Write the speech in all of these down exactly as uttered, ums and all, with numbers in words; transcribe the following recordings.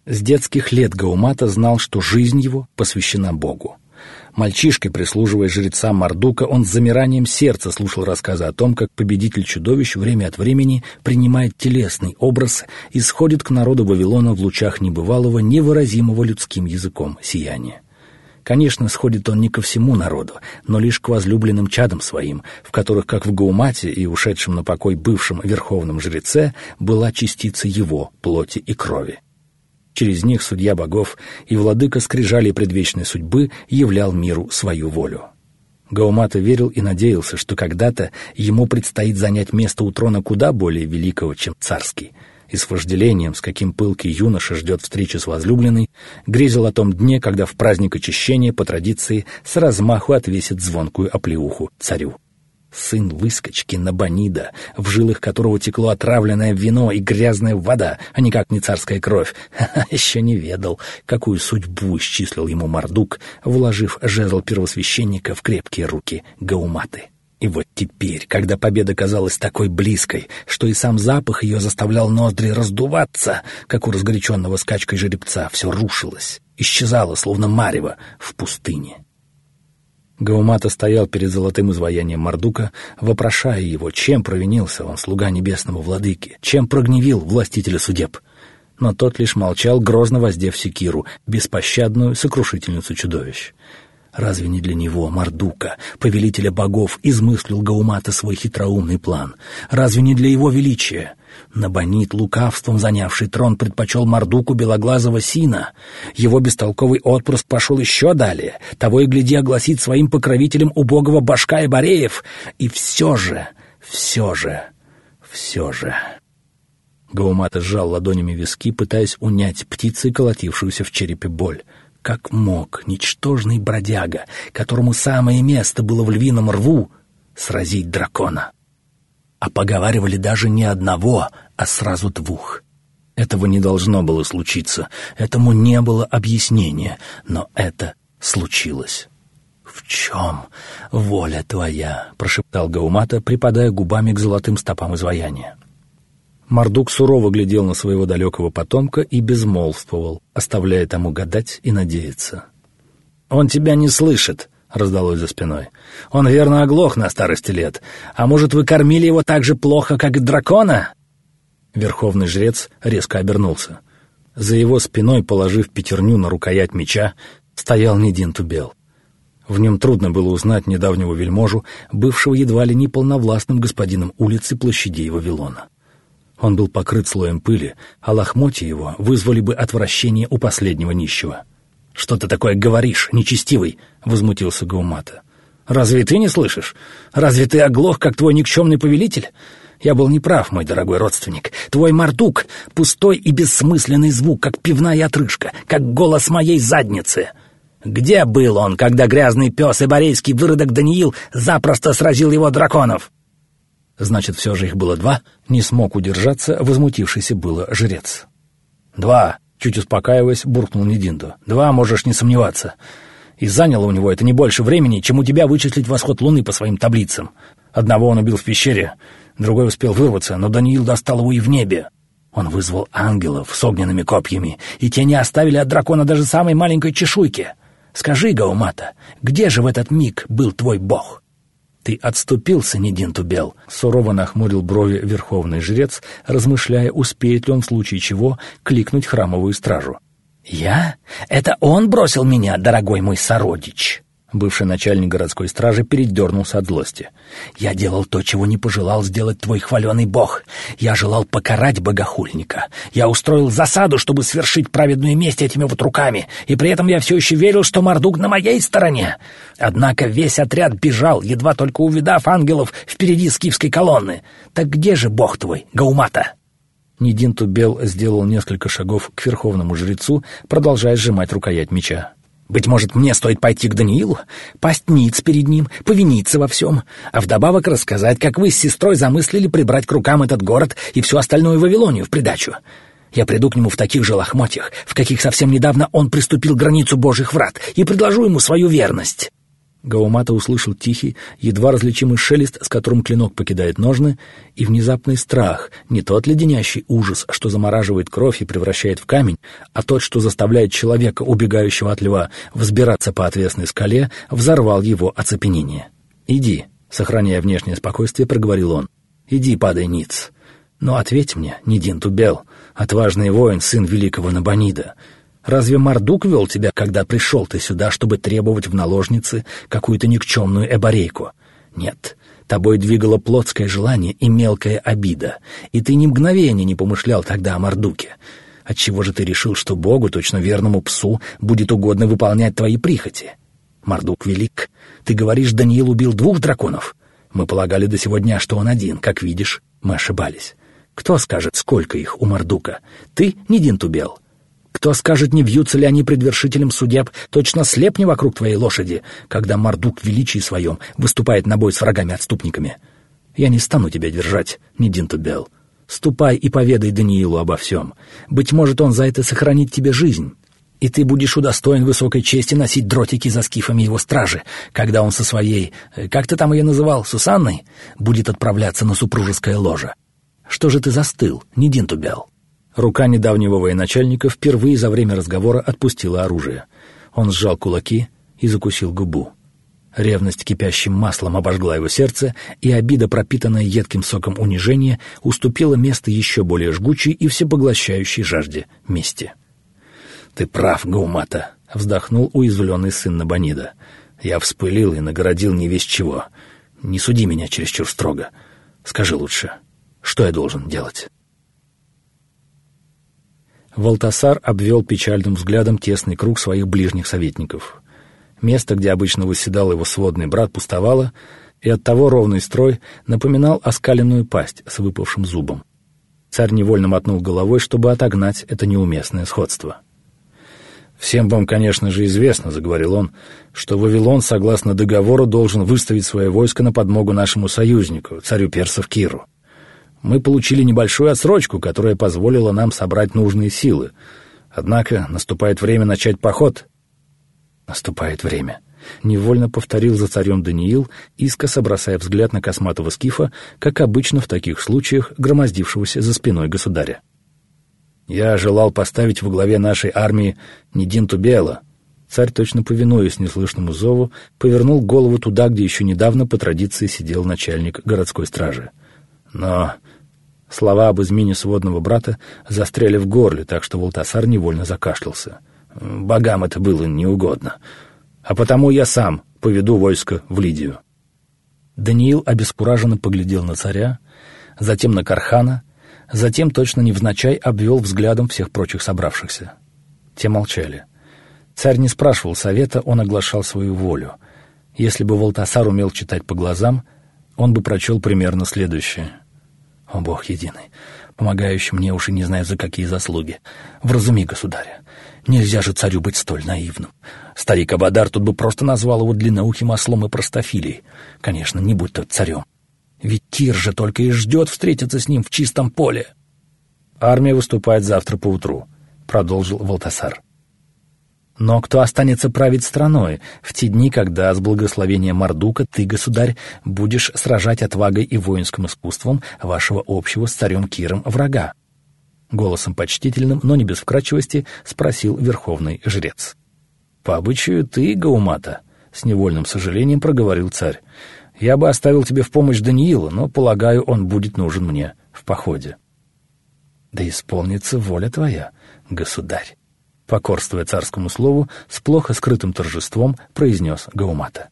С детских лет Гаумата знал, что жизнь его посвящена Богу. Мальчишкой, прислуживая жрецам Мардука, он с замиранием сердца слушал рассказы о том, как победитель чудовищ время от времени принимает телесный образ и сходит к народу Вавилона в лучах небывалого, невыразимого людским языком сияния. Конечно, сходит он не ко всему народу, но лишь к возлюбленным чадам своим, в которых, как в Гаумате и ушедшем на покой бывшем верховном жреце, была частица его плоти и крови. Через них судья богов и владыка скрижалей предвечной судьбы являл миру свою волю. Гаумата верил и надеялся, что когда-то ему предстоит занять место у трона куда более великого, чем царский, и с вожделением, с каким пылкий юноша ждет встречи с возлюбленной, грезил о том дне, когда в праздник очищения, по традиции, с размаху отвесит звонкую оплеуху царю. Сын выскочки Набонида, в жилах которого текло отравленное вино и грязная вода, а никак не царская кровь, ха-ха, еще не ведал, какую судьбу исчислил ему Мардук, вложив жезл первосвященника в крепкие руки Гауматы. И вот теперь, когда победа казалась такой близкой, что и сам запах ее заставлял ноздри раздуваться, как у разгоряченного скачкой жеребца, все рушилось, исчезало, словно марево, в пустыне. Гаумата стоял перед золотым изваянием Мардука, вопрошая его, чем провинился он, слуга небесного владыки, чем прогневил властителя судеб. Но тот лишь молчал, грозно воздев секиру, беспощадную сокрушительницу чудовищ. Разве не для него, Мардука, повелителя богов, измыслил Гаумата свой хитроумный план? Разве не для его величия? Набонид, лукавством занявший трон, предпочел Мардуку белоглазого сина. Его бестолковый отпрыск пошел еще далее, того и гляди огласит своим покровителем убогого башка и Бореев. И все же, все же, все же... Гаумата сжал ладонями виски, пытаясь унять птицей колотившуюся в черепе боль. Как мог ничтожный бродяга, которому самое место было в львином рву, сразить дракона? А поговаривали даже не одного, а сразу двух. Этого не должно было случиться, этому не было объяснения, но это случилось. «В чем воля твоя?» — прошептал Гаумата, припадая губами к золотым стопам изваяния. Мардук сурово глядел на своего далекого потомка и безмолвствовал, оставляя тому гадать и надеяться. «Он тебя не слышит», — раздалось за спиной. «Он верно оглох на старости лет. А может, вы кормили его так же плохо, как и дракона?» Верховный жрец резко обернулся. За его спиной, положив пятерню на рукоять меча, стоял Нидин Тубел. В нем трудно было узнать недавнего вельможу, бывшего едва ли не полновластным господином улицы площадей Вавилона. Он был покрыт слоем пыли, а лохмотья его вызвали бы отвращение у последнего нищего. «Что ты такое говоришь, нечестивый?» — возмутился Гаумата. «Разве ты не слышишь? Разве ты оглох, как твой никчемный повелитель? Я был неправ, мой дорогой родственник. Твой Мардук — пустой и бессмысленный звук, как пивная отрыжка, как голос моей задницы. Где был он, когда грязный пес и борейский выродок Даниил запросто сразил его драконов?» Значит, все же их было два, не смог удержаться возмутившийся было жрец. «Два!» — чуть успокаиваясь, буркнул Нидинду. «Два, можешь не сомневаться. И заняло у него это не больше времени, чем у тебя вычислить восход луны по своим таблицам. Одного он убил в пещере, другой успел вырваться, но Даниил достал его и в небе. Он вызвал ангелов с огненными копьями, и те не оставили от дракона даже самой маленькой чешуйки. Скажи, Гаумата, где же в этот миг был твой бог?» «Ты отступился, Нидин Тубел», — сурово нахмурил брови верховный жрец, размышляя, успеет ли он в случае чего кликнуть храмовую стражу. «Я? Это он бросил меня, дорогой мой сородич?» Бывший начальник городской стражи передернулся от злости. «Я делал то, чего не пожелал сделать твой хваленый бог. Я желал покарать богохульника. Я устроил засаду, чтобы свершить праведную месть этими вот руками, и при этом я все еще верил, что Мардук на моей стороне. Однако весь отряд бежал, едва только увидав ангелов впереди скифской колонны. Так где же бог твой, Гаумата?» Нидин Тубел сделал несколько шагов к верховному жрецу, продолжая сжимать рукоять меча. «Быть может, мне стоит пойти к Даниилу, пасть ниц перед ним, повиниться во всем, а вдобавок рассказать, как вы с сестрой замыслили прибрать к рукам этот город и всю остальную Вавилонию в придачу. Я приду к нему в таких же лохмотьях, в каких совсем недавно он приступил к границу божьих врат, и предложу ему свою верность». Гаумата услышал тихий, едва различимый шелест, с которым клинок покидает ножны, и внезапный страх, не тот леденящий ужас, что замораживает кровь и превращает в камень, а тот, что заставляет человека, убегающего от льва, взбираться по отвесной скале, взорвал его оцепенение. «Иди», — сохраняя внешнее спокойствие, проговорил он. «Иди, падай ниц. Но ответь мне, Нидин-Тубел, отважный воин, сын великого Набонида, разве Мардук вел тебя, когда пришел ты сюда, чтобы требовать в наложнице какую-то никчемную эборейку? Нет, тобой двигало плотское желание и мелкая обида, и ты ни мгновения не помышлял тогда о Мардуке. Отчего же ты решил, что Богу, точно верному псу, будет угодно выполнять твои прихоти? Мардук велик. Ты говоришь, Даниил убил двух драконов? Мы полагали до сего дня, что он один. Как видишь, мы ошибались. Кто скажет, сколько их у Мардука? Ты, Нидин-Тубел? Кто скажет, не вьются ли они пред вершителем судеб, точно слепни вокруг твоей лошади, когда Мардук в величии своем выступает на бой с врагами-отступниками? Я не стану тебя держать, Нидин-Тубел. Ступай и поведай Даниилу обо всем. Быть может, он за это сохранит тебе жизнь, и ты будешь удостоен высокой чести носить дротики за скифами его стражи, когда он со своей, как ты там ее называл, Сусанной, будет отправляться на супружеское ложе. Что же ты застыл, Нидин-Тубел?» Рука недавнего военачальника впервые за время разговора отпустила оружие. Он сжал кулаки и закусил губу. Ревность кипящим маслом обожгла его сердце, и обида, пропитанная едким соком унижения, уступила место еще более жгучей и всепоглощающей жажде мести. «Ты прав, Гаумата», — вздохнул уязвленный сын Набонида. «Я вспылил и нагородил не весть чего. Не суди меня чересчур строго. Скажи лучше, что я должен делать?» Валтасар обвел печальным взглядом тесный круг своих ближних советников. Место, где обычно восседал его сводный брат, пустовало, и оттого ровный строй напоминал оскаленную пасть с выпавшим зубом. Царь невольно мотнул головой, чтобы отогнать это неуместное сходство. «Всем вам, конечно же, известно, — заговорил он, — что Вавилон, согласно договору, должен выставить свое войско на подмогу нашему союзнику, царю персов Киру. Мы получили небольшую отсрочку, которая позволила нам собрать нужные силы. Однако наступает время начать поход». «Наступает время», — невольно повторил за царем Даниил, искоса бросая взгляд на косматого скифа, как обычно в таких случаях, громоздившегося за спиной государя. «Я желал поставить во главе нашей армии Нидин-Тубела». Царь, точно повинуясь неслышному зову, повернул голову туда, где еще недавно по традиции сидел начальник городской стражи. Но слова об измене сводного брата застряли в горле, так что Валтасар невольно закашлялся. «Богам это было неугодно. А потому я сам поведу войско в Лидию». Даниил обескураженно поглядел на царя, затем на Кархана, затем, точно невзначай, обвел взглядом всех прочих собравшихся. Те молчали. Царь не спрашивал совета, он оглашал свою волю. Если бы Валтасар умел читать по глазам, он бы прочел примерно следующее. «О, Бог единый, помогающий мне уж и не знаю за какие заслуги, вразуми государя. Нельзя же царю быть столь наивным. Старик Абадар тут бы просто назвал его длинноухим ослом и простофилей. Конечно, не будь тот царем. Ведь Кир же только и ждет встретиться с ним в чистом поле». «Армия выступает завтра поутру», — продолжил Валтасар. «Но кто останется править страной в те дни, когда с благословения Мардука ты, государь, будешь сражать отвагой и воинским искусством вашего общего с царем Киром врага?» Голосом почтительным, но не без вкрадчивости, спросил верховный жрец. «По обычаю ты, Гаумата», — с невольным сожалением проговорил царь. «Я бы оставил тебе в помощь Даниила, но, полагаю, он будет нужен мне в походе». «Да исполнится воля твоя, государь», — покорствуя царскому слову, с плохо скрытым торжеством произнес Гаумата.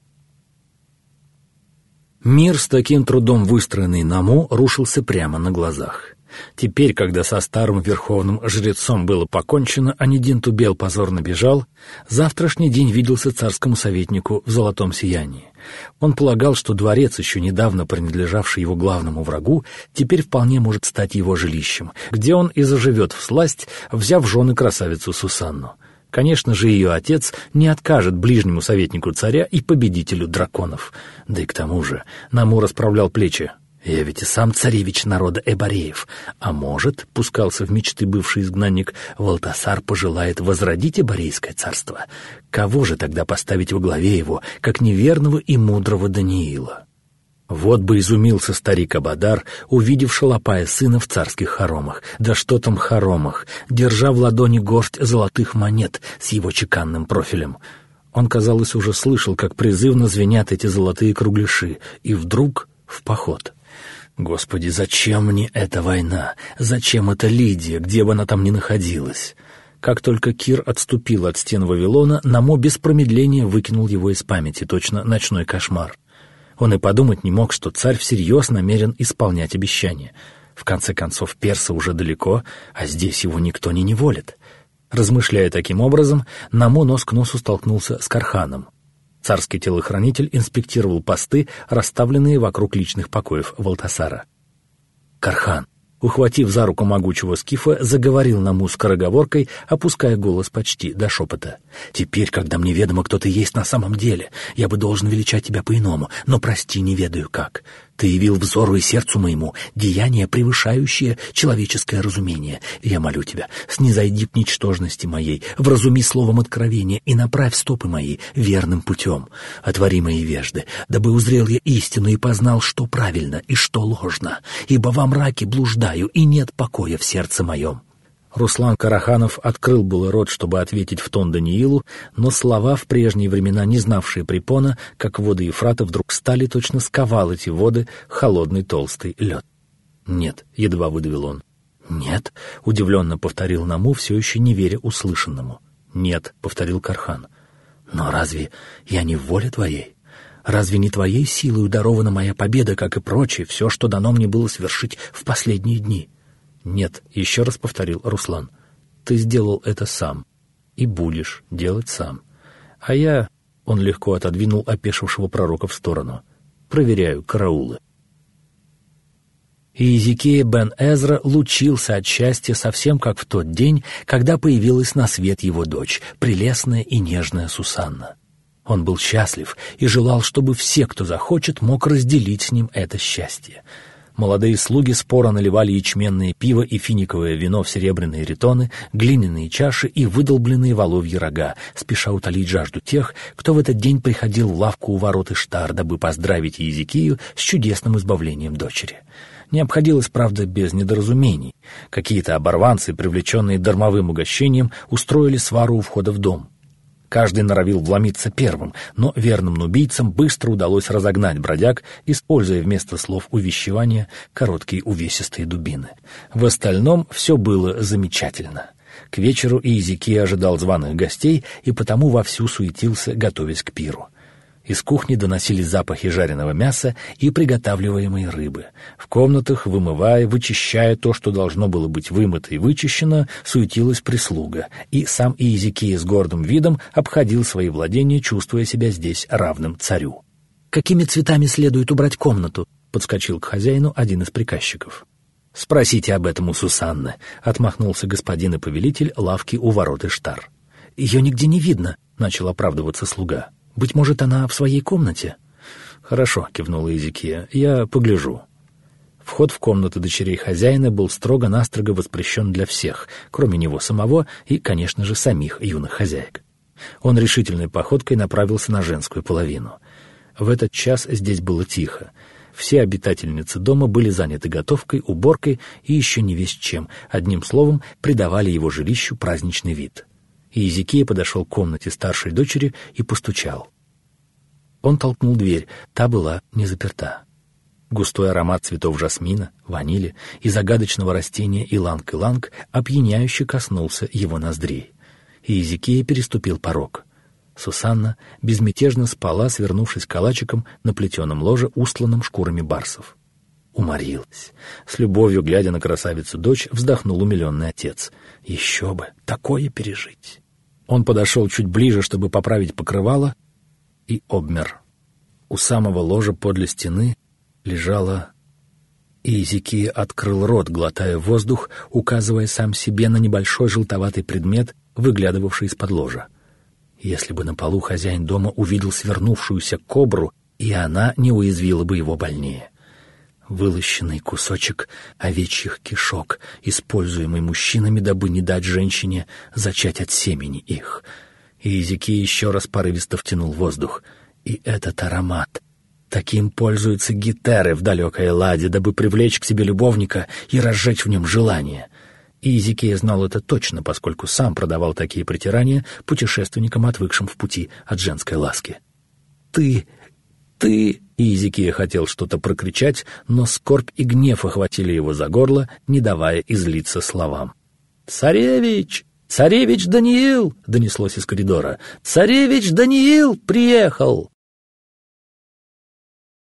Мир, с таким трудом выстроенный Наму, рушился прямо на глазах. Теперь, когда со старым верховным жрецом было покончено, а Нидин-Тубел позорно бежал, завтрашний день виделся царскому советнику в золотом сиянии. Он полагал, что дворец, еще недавно принадлежавший его главному врагу, теперь вполне может стать его жилищем, где он и заживет всласть, взяв в жены красавицу Сусанну. Конечно же, ее отец не откажет ближнему советнику царя и победителю драконов. Да и к тому же Наму расправлял плечи. Я ведь и сам царевич народа Эбореев. А может, — пускался в мечты бывший изгнанник, — Валтасар пожелает возродить Эборейское царство. Кого же тогда поставить во главе его, как неверного и мудрого Даниила? Вот бы изумился старик Абадар, увидев Шалопая сына в царских хоромах. Да что там хоромах, держа в ладони горсть золотых монет с его чеканным профилем. Он, казалось, уже слышал, как призывно звенят эти золотые кругляши, и вдруг в поход. Господи, зачем мне эта война? Зачем эта Лидия, где бы она там ни находилась? Как только Кир отступил от стен Вавилона, Намо без промедления выкинул его из памяти, точно ночной кошмар. Он и подумать не мог, что царь всерьез намерен исполнять обещания. В конце концов, персы уже далеко, а здесь его никто не неволит. Размышляя таким образом, Намо нос к носу столкнулся с Карханом. Царский телохранитель инспектировал посты, расставленные вокруг личных покоев Валтасара. Кархан, ухватив за руку могучего скифа, заговорил Наму скороговоркой, опуская голос почти до шепота. «Теперь, когда мне ведомо, кто ты есть на самом деле, я бы должен величать тебя по-иному, но, прости, не ведаю как. Ты явил взору и сердцу моему деяния, превышающие человеческое разумение. Я молю тебя, снизойди к ничтожности моей, вразуми словом откровения и направь стопы мои верным путем. Отвори мои вежды, дабы узрел я истину и познал, что правильно и что ложно, ибо во мраке блуждаю, и нет покоя в сердце моем». Руслан Караханов открыл было рот, чтобы ответить в тон Даниилу, но слова, в прежние времена не знавшие препона, как воды Ефрата, вдруг стали точно сковал эти воды холодный толстый лед. «Нет», — едва выдавил он. «Нет», — удивленно повторил Наму, все еще не веря услышанному. «Нет», — повторил Кархан. «Но разве я не в воле твоей? Разве не твоей силой дарована моя победа, как и прочее, все, что дано мне было свершить в последние дни?» «Нет», — еще раз повторил Руслан, — «ты сделал это сам и будешь делать сам. А я...» — он легко отодвинул опешившего пророка в сторону. «Проверяю караулы». И Иезекия бен Эзра лучился от счастья совсем как в тот день, когда появилась на свет его дочь, прелестная и нежная Сусанна. Он был счастлив и желал, чтобы все, кто захочет, мог разделить с ним это счастье. Молодые слуги споро наливали ячменное пиво и финиковое вино в серебряные ритоны, глиняные чаши и выдолбленные воловьи рога, спеша утолить жажду тех, кто в этот день приходил в лавку у ворот Иштар, дабы поздравить Иезекию с чудесным избавлением дочери. Не обходилось, правда, без недоразумений. Какие-то оборванцы, привлеченные дармовым угощением, устроили свару у входа в дом. Каждый норовил вломиться первым, но верным нубийцам быстро удалось разогнать бродяг, используя вместо слов увещевания короткие увесистые дубины. В остальном все было замечательно. К вечеру Иезекия ожидал званых гостей и потому вовсю суетился, готовясь к пиру. Из кухни доносились запахи жареного мяса и приготавливаемой рыбы. В комнатах, вымывая, вычищая то, что должно было быть вымыто и вычищено, суетилась прислуга, и сам Иезекия с гордым видом обходил свои владения, чувствуя себя здесь равным царю. «Какими цветами следует убрать комнату?» — подскочил к хозяину один из приказчиков. «Спросите об этом у Сусанны», — отмахнулся господин и повелитель лавки у ворот Иштар. «Ее нигде не видно», — начал оправдываться слуга. «Быть может, она в своей комнате?» «Хорошо», — кивнула Иезекия, — «я погляжу». Вход в комнату дочерей хозяина был строго-настрого воспрещен для всех, кроме него самого и, конечно же, самих юных хозяек. Он решительной походкой направился на женскую половину. В этот час здесь было тихо. Все обитательницы дома были заняты готовкой, уборкой и еще не весть чем, одним словом, придавали его жилищу праздничный вид. Иезекия подошел к комнате старшей дочери и постучал. Он толкнул дверь, та была не заперта. Густой аромат цветов жасмина, ванили и загадочного растения иланг-иланг опьяняюще коснулся его ноздрей. Иезекия переступил порог. Сусанна безмятежно спала, свернувшись калачиком на плетеном ложе, устланном шкурами барсов. Уморилась. С любовью, глядя на красавицу-дочь, вздохнул умиленный отец. Еще бы, такое пережить. Он подошел чуть ближе, чтобы поправить покрывало, и обмер. У самого ложа подле стены лежала... Иезекия открыл рот, глотая воздух, указывая сам себе на небольшой желтоватый предмет, выглядывавший из-под ложа. Если бы на полу хозяин дома увидел свернувшуюся кобру, и она не уязвила бы его больнее. вылощенный кусочек овечьих кишок, используемый мужчинами, дабы не дать женщине зачать от семени их. И Иезекия еще раз порывисто втянул воздух. И этот аромат. Таким пользуются гетеры в далекой Элладе, дабы привлечь к себе любовника и разжечь в нем желание. И Иезекия знал это точно, поскольку сам продавал такие притирания путешественникам, отвыкшим в пути от женской ласки. «Ты... ты...» Иезекия хотел что-то прокричать, но скорбь и гнев охватили его за горло, не давая излиться словам. «Царевич! Царевич Даниил!» — донеслось из коридора. «Царевич Даниил приехал!»